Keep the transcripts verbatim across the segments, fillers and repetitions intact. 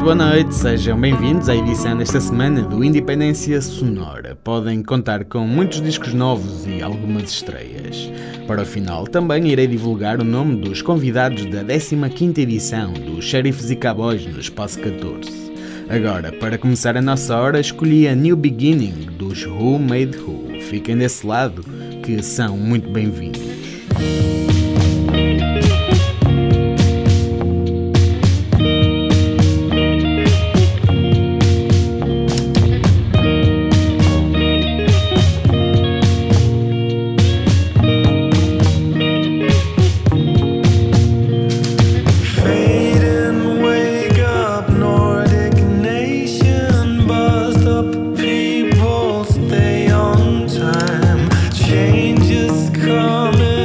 boa noite, sejam bem-vindos à edição desta semana do Independência Sonora. Podem contar com muitos discos novos e algumas estreias. Para o final, também irei divulgar o nome dos convidados da décima quinta edição dos Sheriffs e Cowboys no Espaço catorze. Agora, para começar a nossa hora, escolhi a New Beginning dos Who Made Who. Fiquem desse lado, que são muito bem-vindos. Change is coming.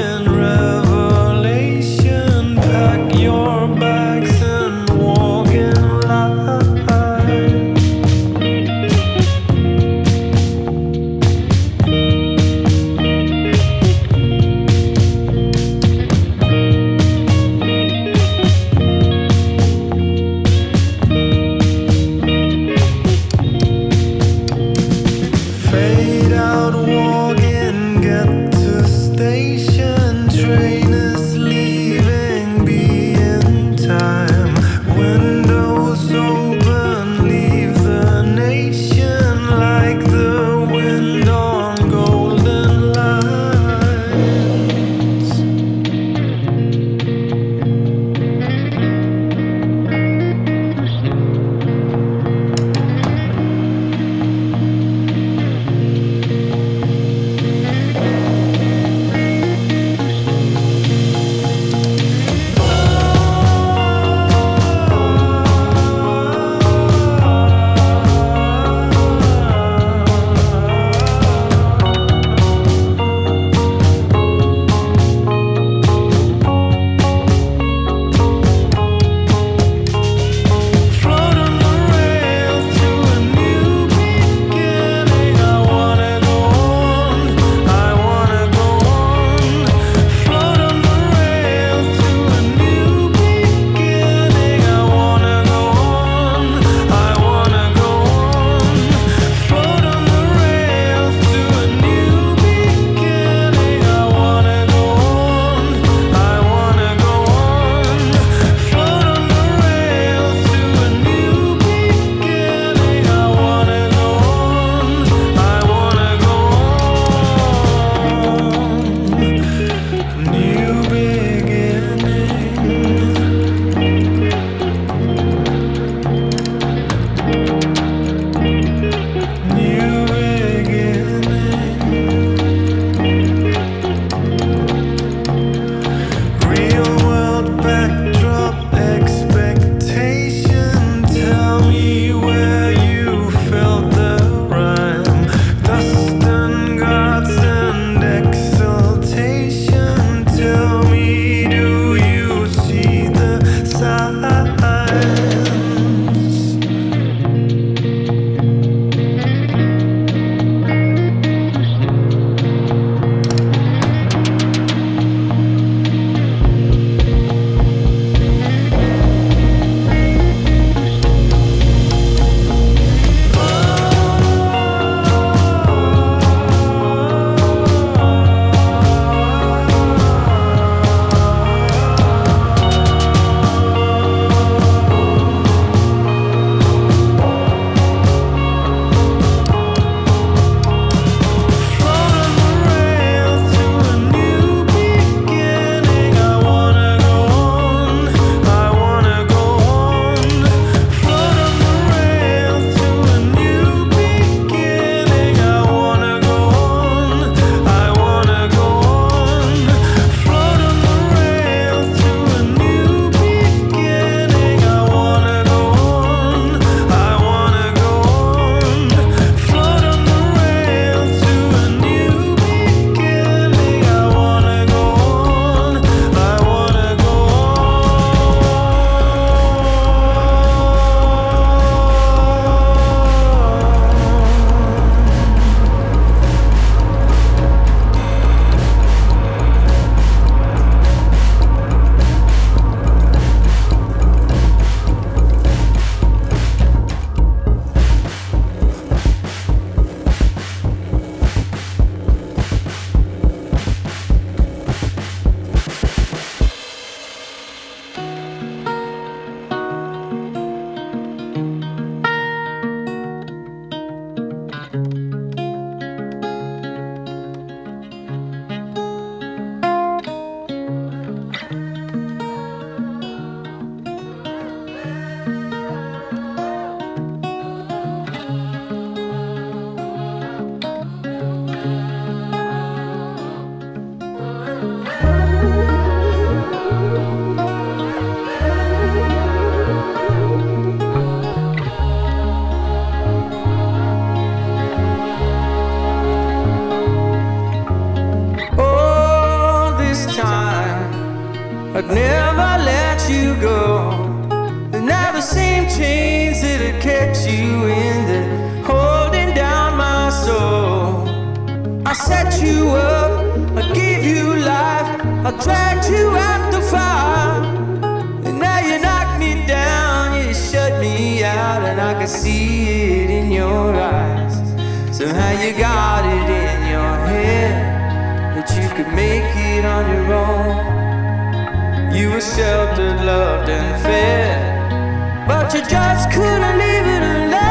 I'd never let you go. And now the same chains that had kept you in there, holding down my soul. I set you up, I gave you life, I dragged you out the fire. And now you knocked me down, you shut me out, and I can see it in your eyes. Somehow you got it in your head that you could make it on your own. You were sheltered, loved and fed, but you just couldn't leave it alone.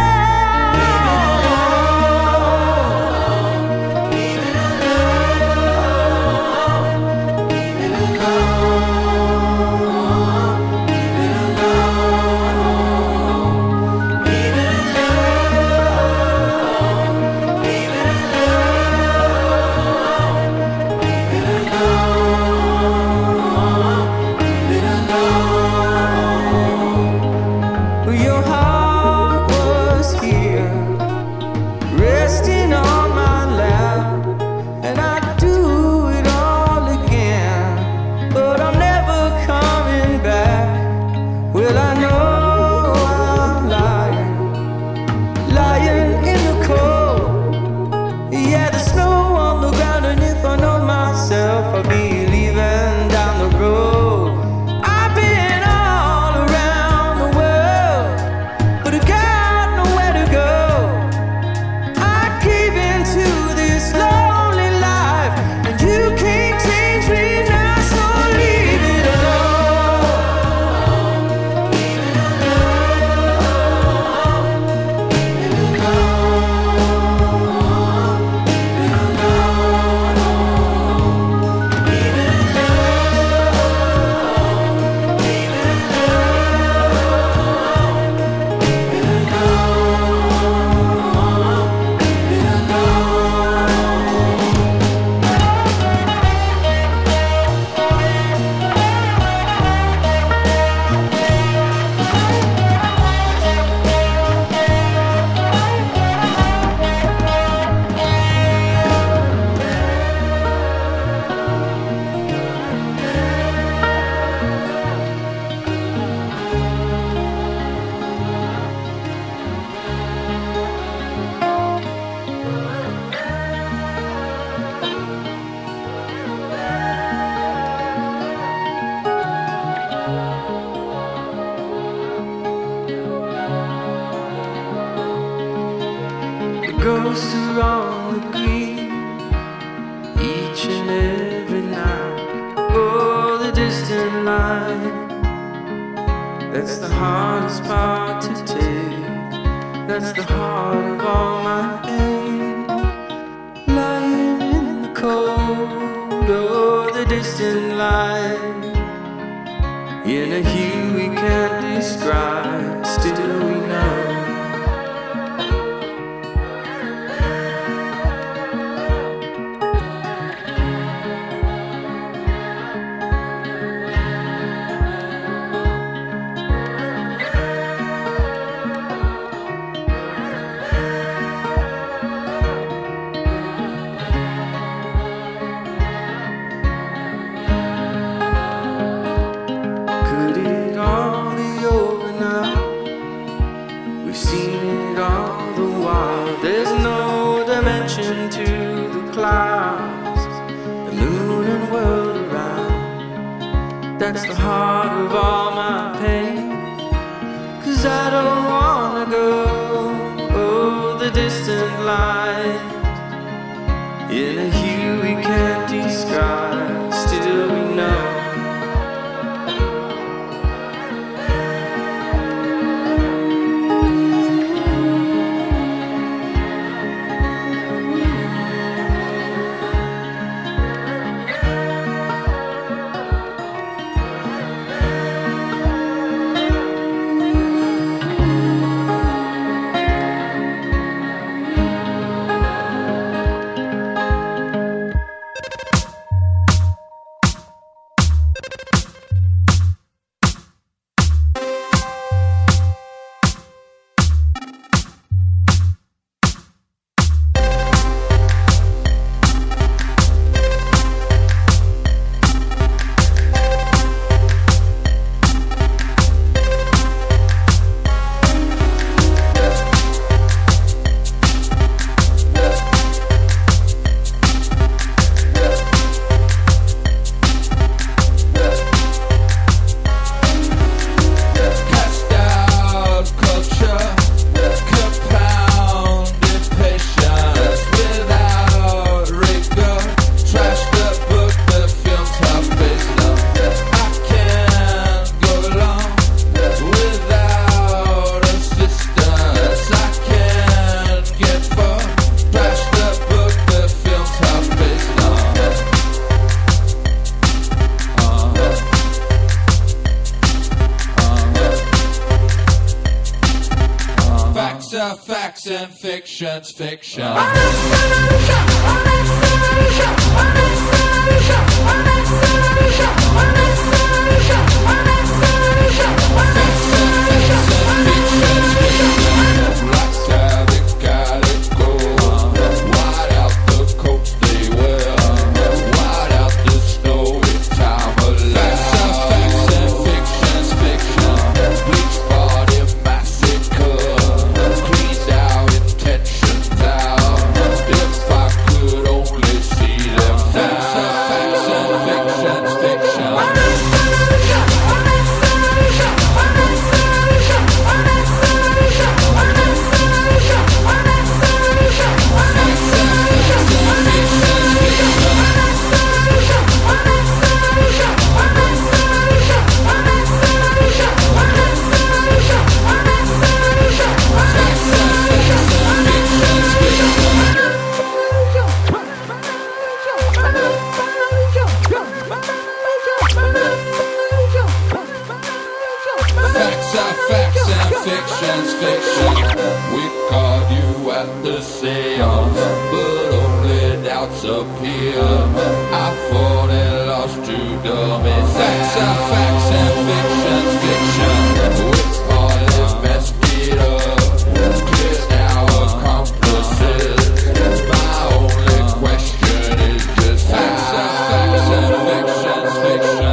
Ghosts are on the green each and every night. Oh, the distant line, that's the hardest part to take. That's the heart of all my pain. Lying in the cold, oh, the distant line, in a hue we can't describe, still we know. That's the heart of all my pain. 'Cause I don't wanna go, oh, the distant light, in a hue we can't describe, still we know. are facts and fiction's fiction. Fiction's fiction. We caught you at the seance, but only doubts appear. I thought and lost you, dummy. Facts are facts and fiction's fiction. It's all invested up. Clear now accomplices. My only question is just facts are facts and fiction's fiction.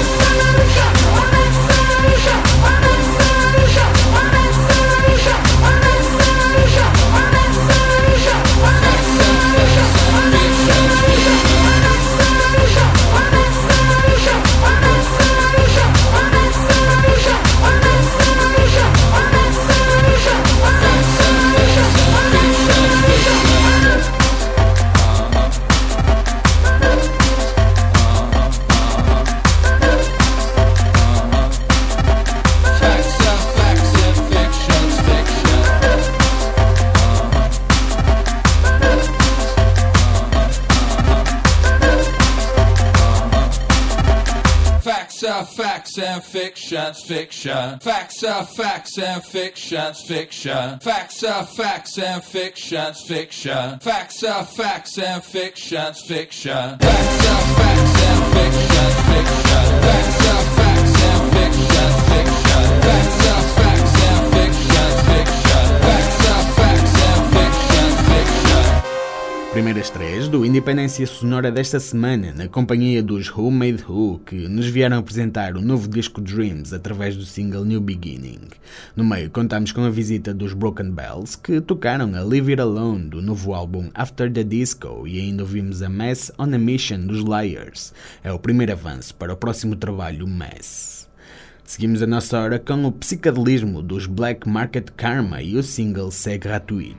Facts and fiction's fiction. Facts are facts and fiction's fiction. Facts are facts and fiction's fiction. Facts are facts and fiction's fiction. Facts are facts and fiction's fiction. Facts are facts and fiction's fiction. Facts are facts and fiction's fiction. Facts are facts and fiction's fiction. Primeiras estreias do Independência Sonora desta semana, na companhia dos Who Made Who, que nos vieram apresentar o novo disco Dreams através do single New Beginning. No meio contamos com a visita dos Broken Bells, que tocaram a Leave It Alone do novo álbum After the Disco, e ainda ouvimos a Mess on a Mission dos Liars. É o primeiro avanço para o próximo trabalho Mess. Seguimos a nossa hora com o psicadelismo dos Black Market Karma e o single C'est Gratuit.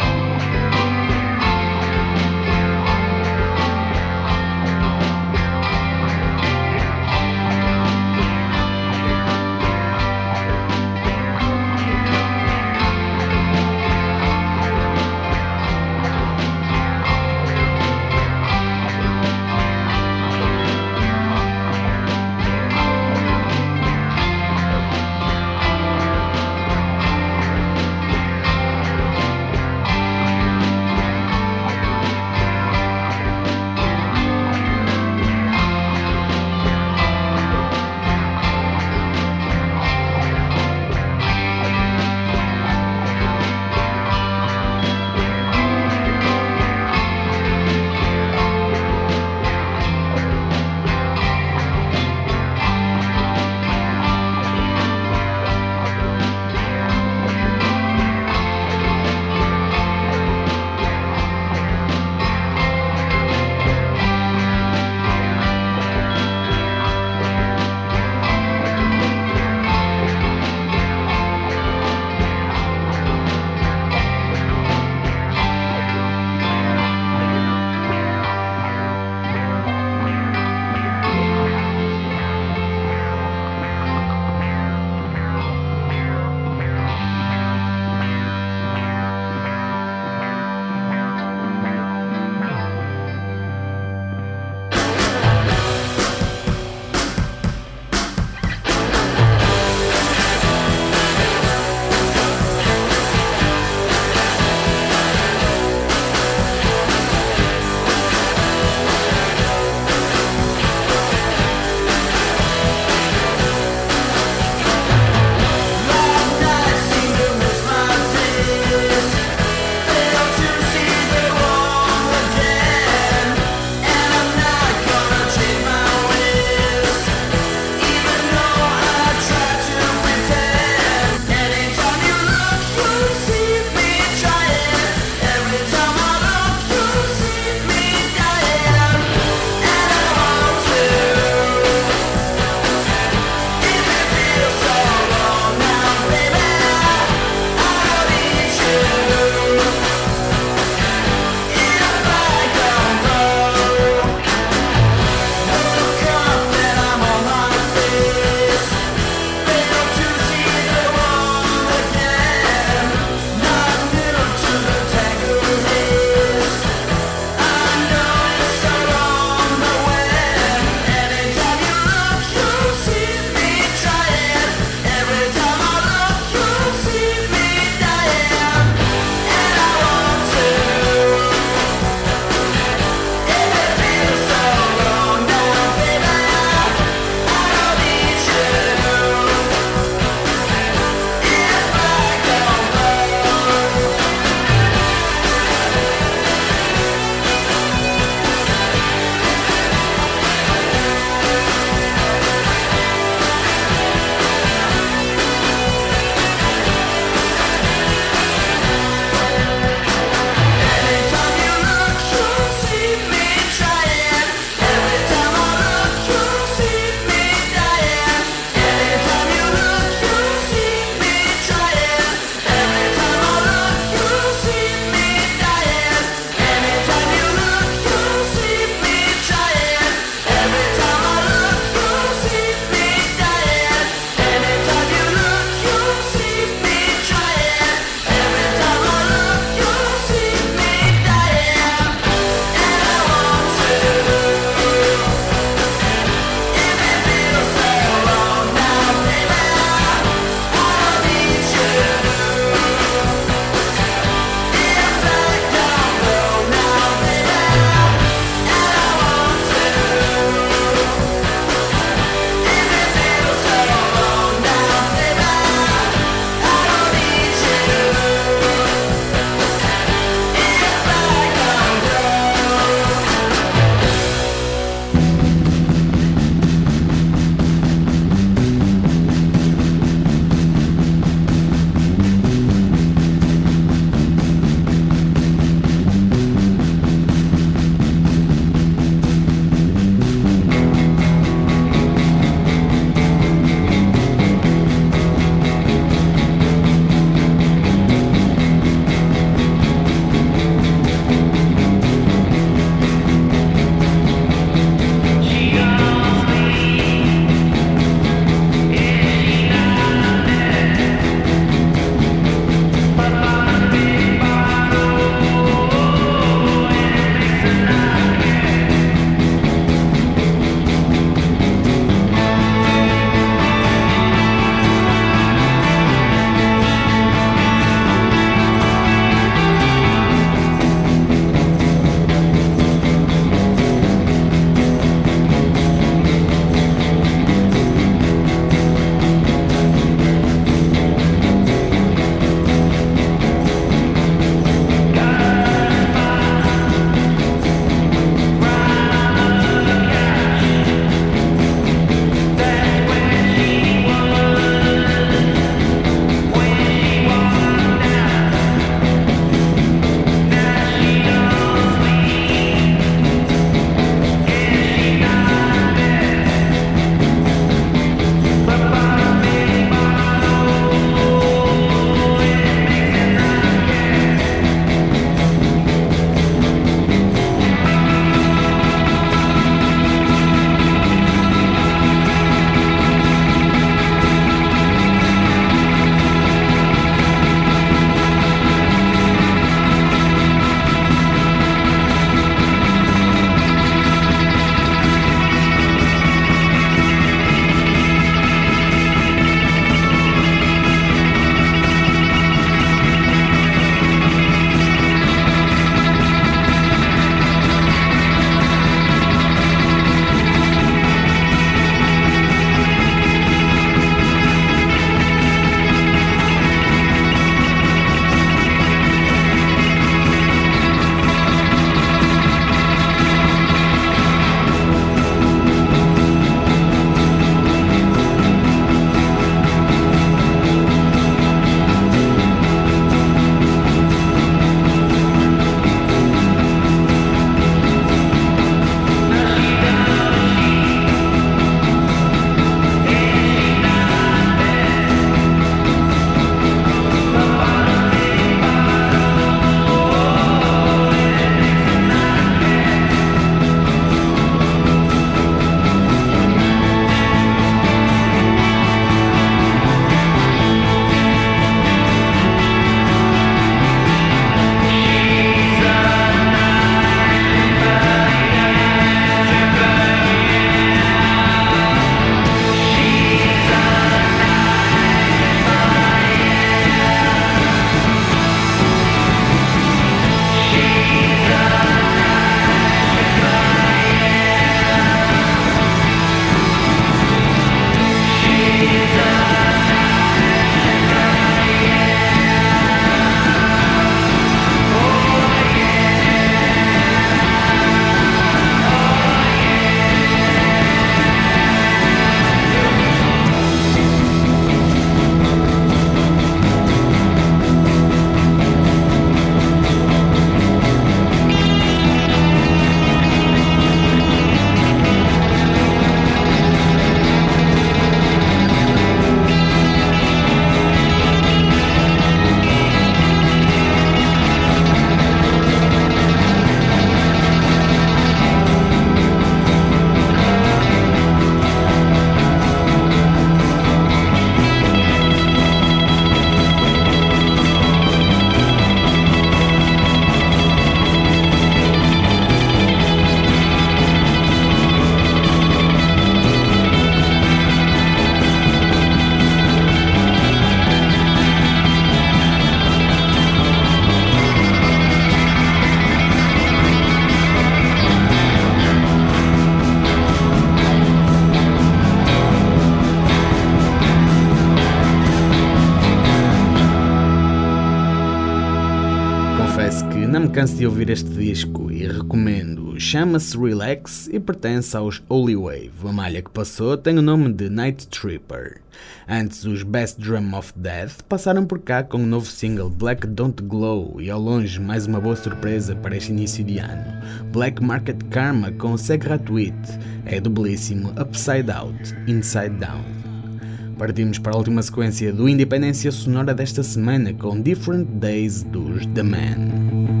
Confesso que não me canso de ouvir este disco e recomendo. Chama-se Relax e pertence aos Holy Wave. A malha que passou tem o nome de Night Tripper. Antes, os Best Drum of Death passaram por cá com o novo single Black Don't Glow e ao longe mais uma boa surpresa para este início de ano. Black Market Karma com Segratweet é do belíssimo Upside Out, Inside Down. Partimos para a última sequência do Independência Sonora desta semana com Different Days dos The Man.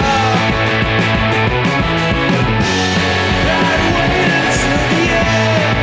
Yeah.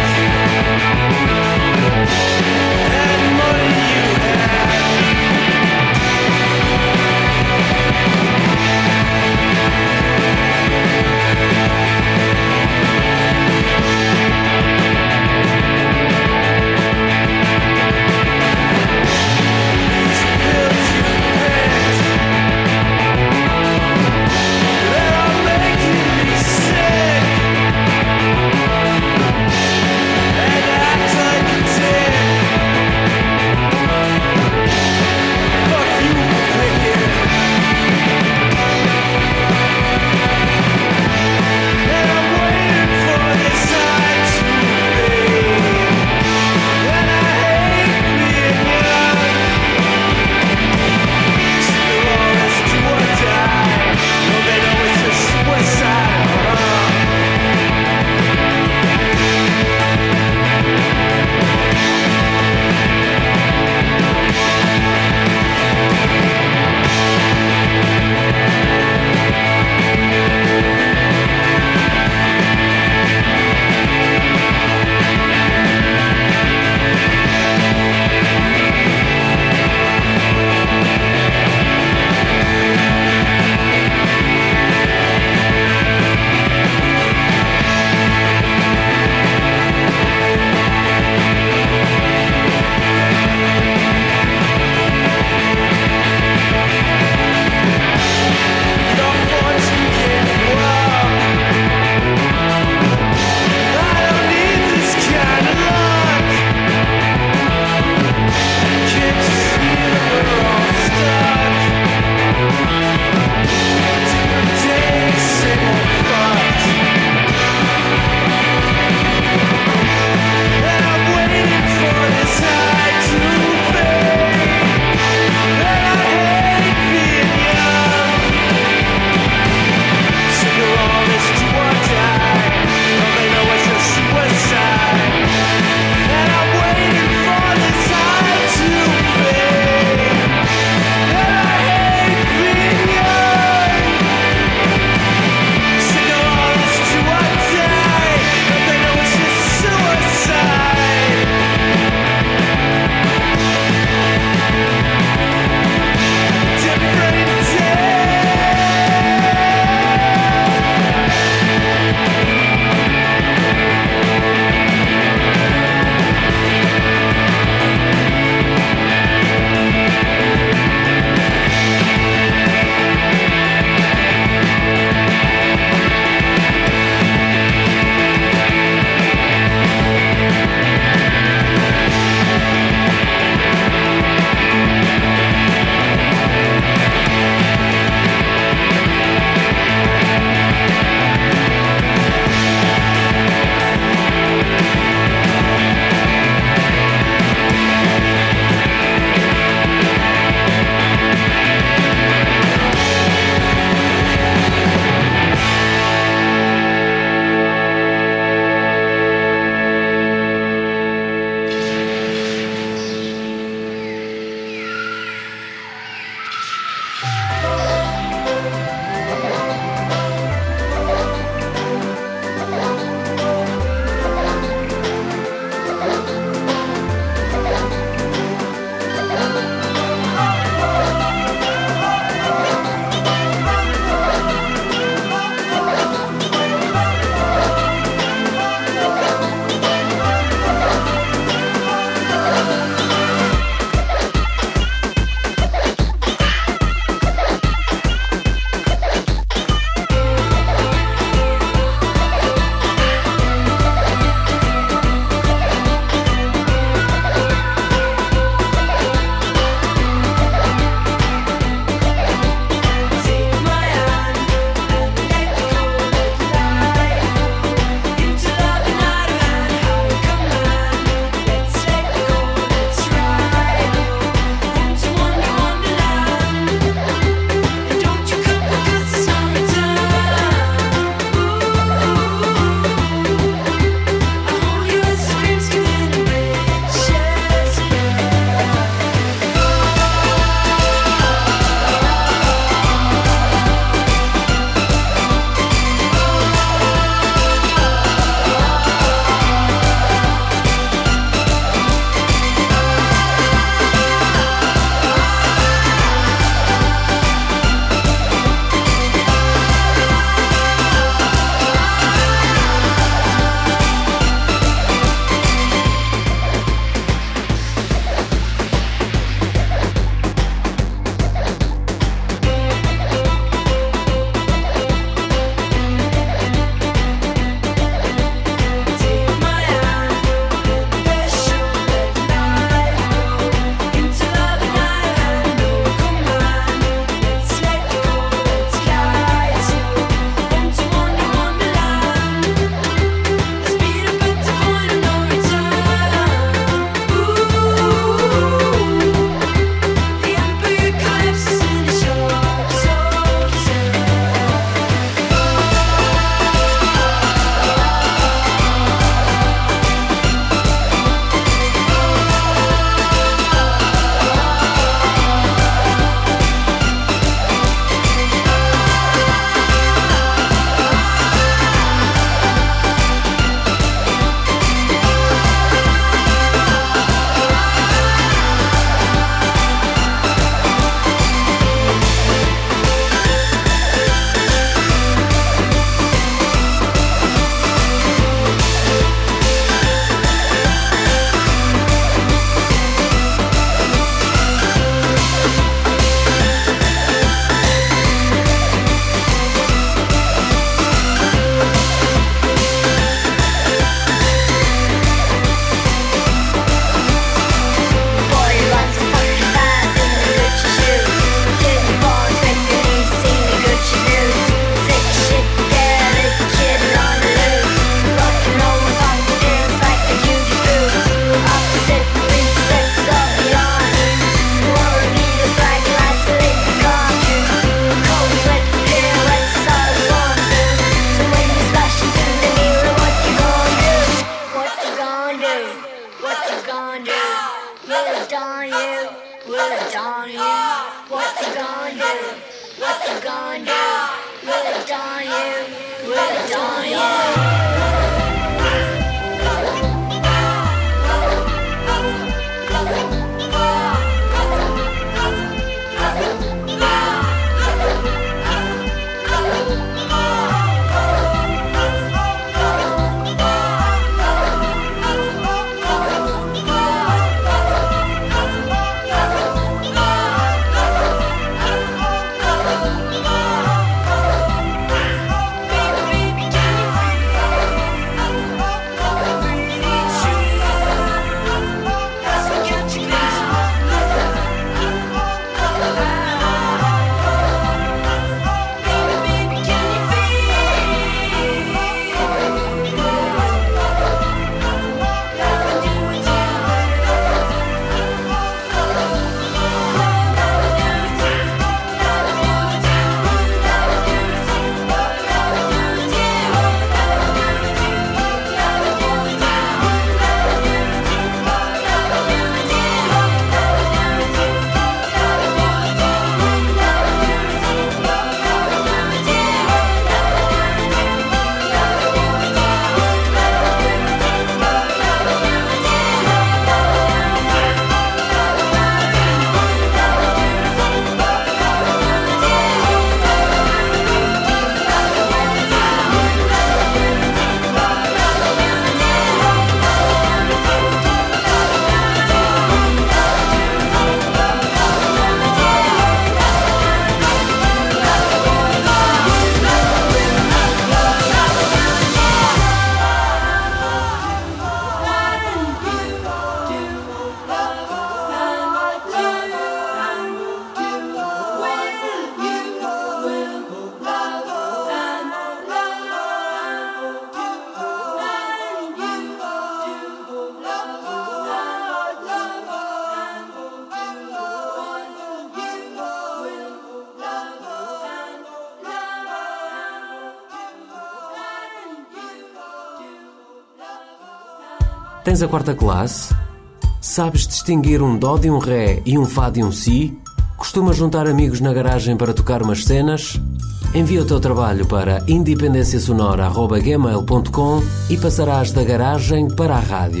Tens a quarta classe? Sabes distinguir um dó de um ré e um fá de um si? Costumas juntar amigos na garagem para tocar umas cenas? Envia o teu trabalho para independência sonora arroba gmail ponto com e passarás da garagem para a rádio.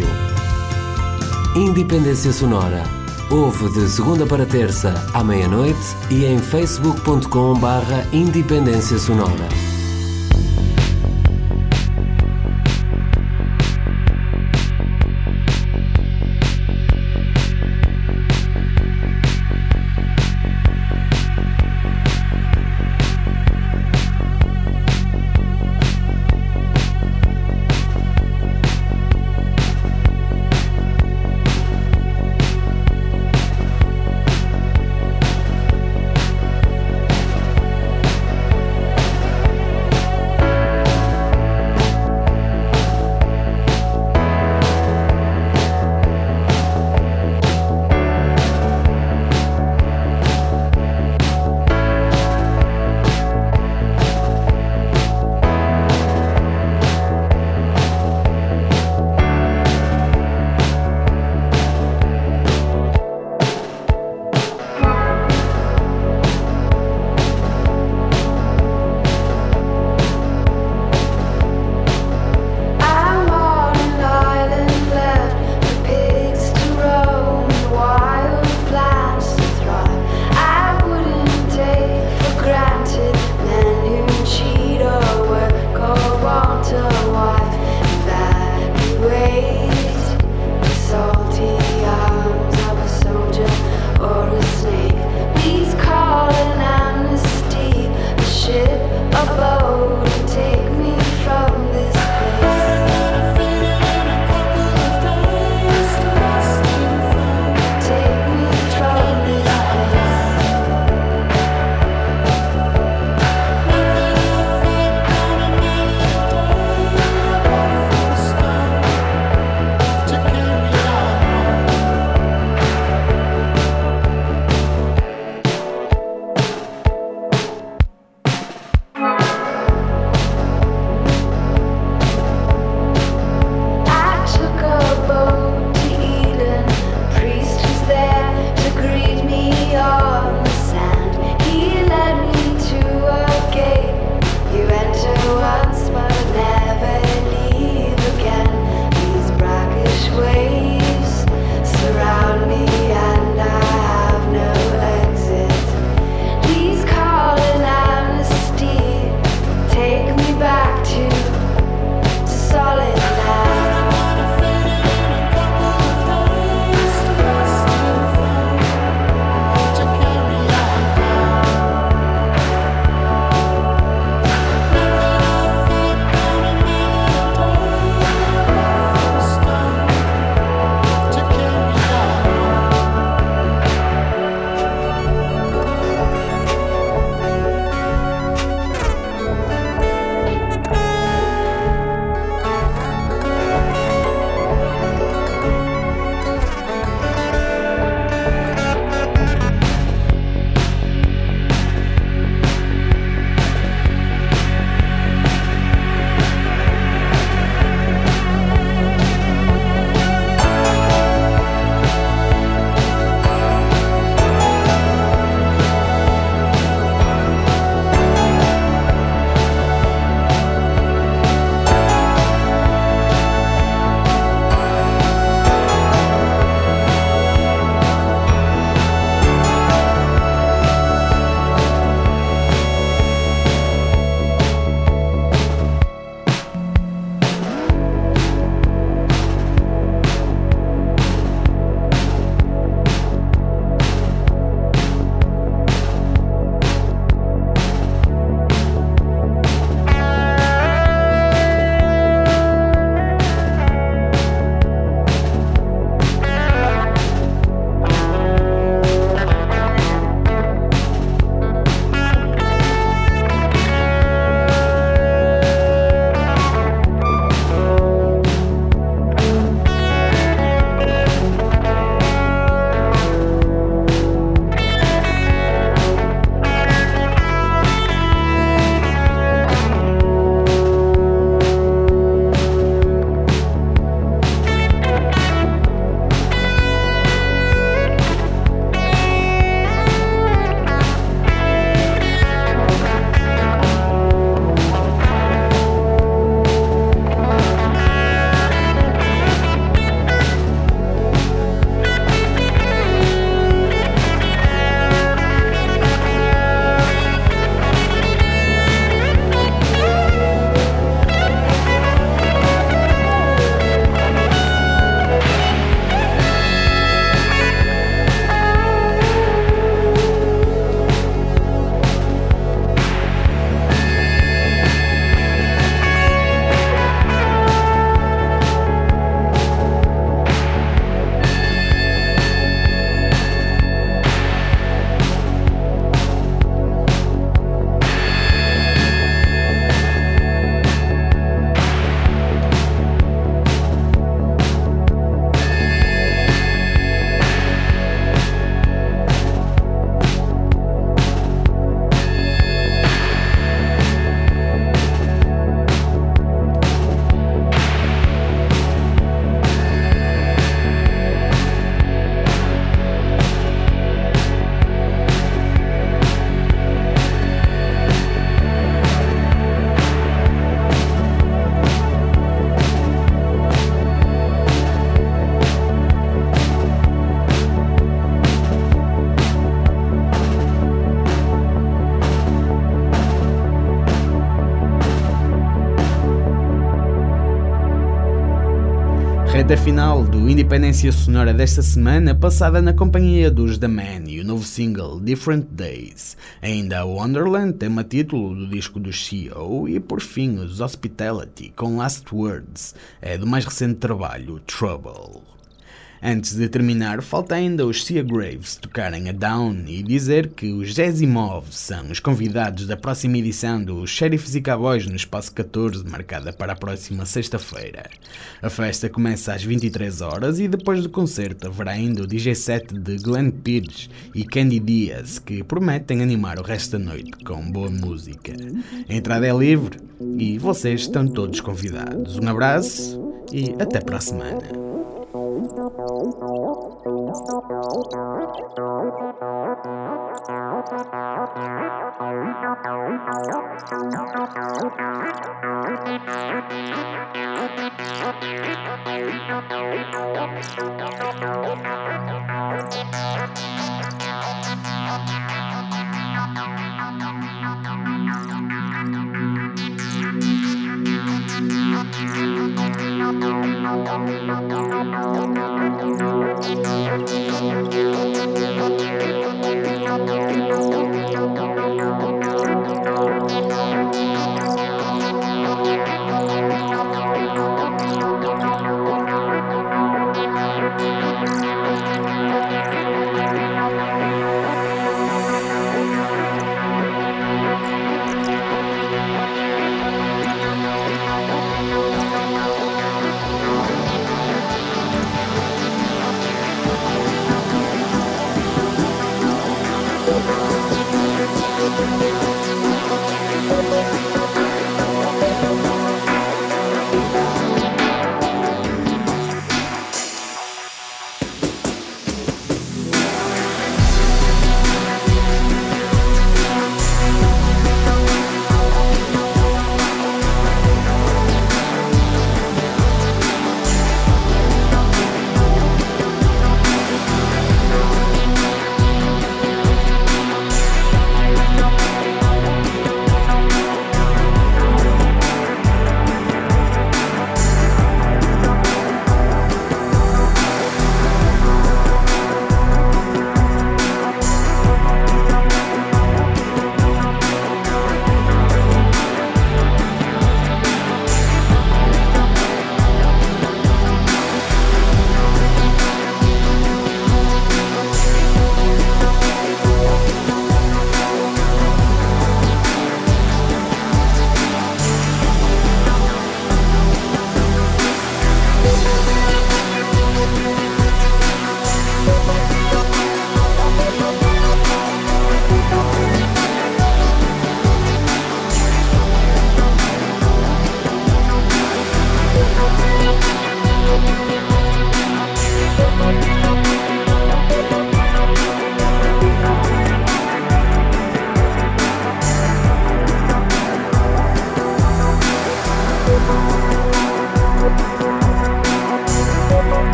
Independência Sonora. Ouve de segunda para terça à meia-noite e em facebook ponto com barra independência sonora. reta final do Independência Sonora desta semana, passada na companhia dos The Man e o novo single Different Days. Ainda a Wonderland, tema título do disco do C E O, e por fim os Hospitality com Last Words, é do mais recente trabalho Trouble. Antes de terminar, falta ainda os Sia Graves tocarem a Down e dizer que os Jazimov são os convidados da próxima edição do Sheriffs e Cowboys no Espaço catorze, marcada para a próxima sexta-feira. A festa começa às vinte e três horas e depois do concerto haverá ainda o D J set de Glenn Pidge e Candy Diaz, que prometem animar o resto da noite com boa música. A entrada é livre e vocês estão todos convidados. Um abraço e até para a semana.